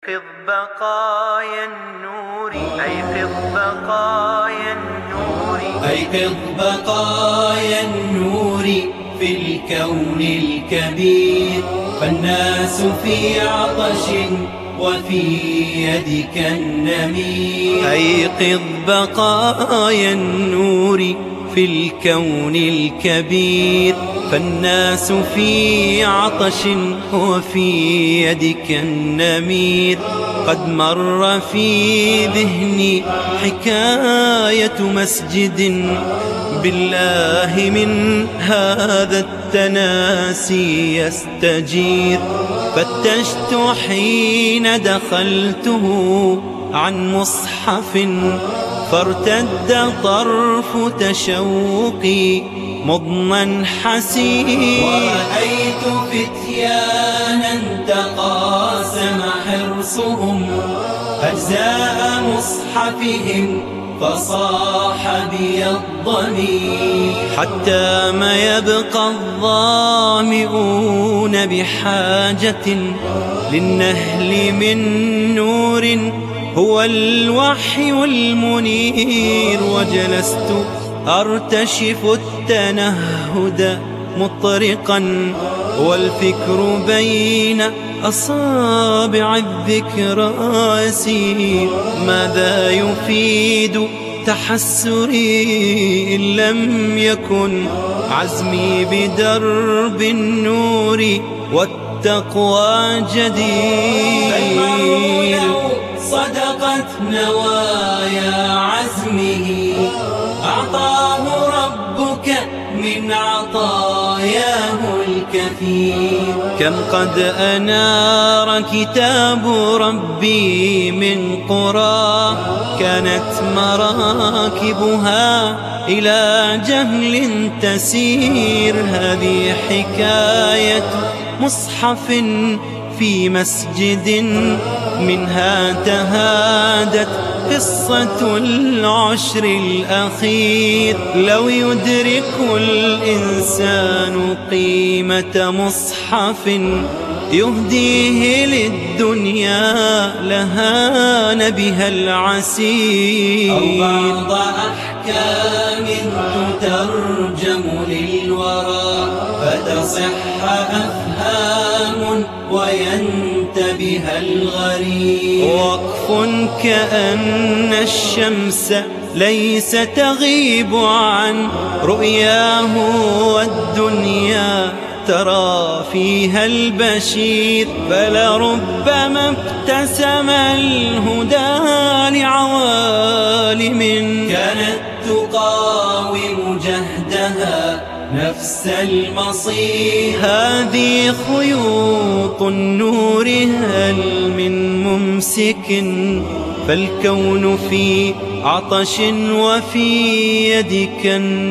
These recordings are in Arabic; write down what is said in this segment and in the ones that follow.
أيقظ بقايا النور، أيقظ بقايا النور، أيقظ بقايا النور في الكون الكبير، فالناس في عطش وفي يدك النمير. أيقظ بقايا النور في الكون الكبير، فالناس في عطش وفي يدك النمير. قد مر في ذهني حكاية مسجد بالله من هذا التناسي يستجير. فتشت حين دخلته عن مصحف، فارتد طرف تشوقي مضنا حسير. ورأيت فتيانا تقاسم حرصهم أجزاء مصحفهم، فصاح بي الضمير. حتى ما يبقى الظامئون بحاجة للنهل من نور هو الوحي المنير. وجلست أرتشف التنهد مطرقا، والفكر بين أصابع الذكرى يسير. ماذا يفيد تحسري إن لم يكن عزمي بدرب النور والتقوى جدير؟ فالمرء لو صدقت نوايا عزمه، أعطاه ربك من عطاياه الكثير. كم قد أنار كتاب ربي من قرى كانت مراكبها إلى جهل تسير. هذه حكاية مصحف في مسجد، منها تهادت قصة العشر الأخير. لو يدرك الإنسان قيمة مصحف يهديه للدنيا لهان بها العسير. أو بعض أحكام تترجم للورى، فتصح أفهام وينتبه الغريب. وقف كأن الشمس ليس تغيب عن رؤياه، والدنيا ترى فيها البشير. فلربما ابتسم الهدى لعوالم كانت تقاوم جهدها نفس المصير. هذه خيوط النور هل من ممسك، فالكون في عطش وفي يدك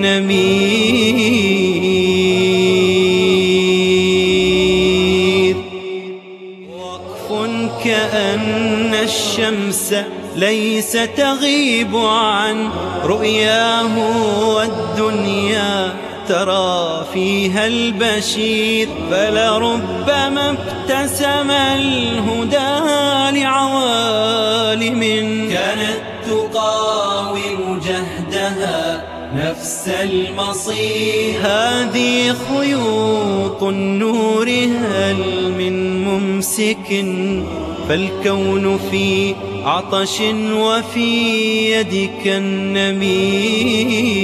النمير. وقف كأن الشمس ليس تغيب عن رؤياه، والدنيا ترى فيها البشير. فلربما ابتسم الهدى لعوالم كانت تقاوم جهدها نفس المصير. هذه خيوط النور هل من ممسك، فالكون في عطش وفي يدك النمير.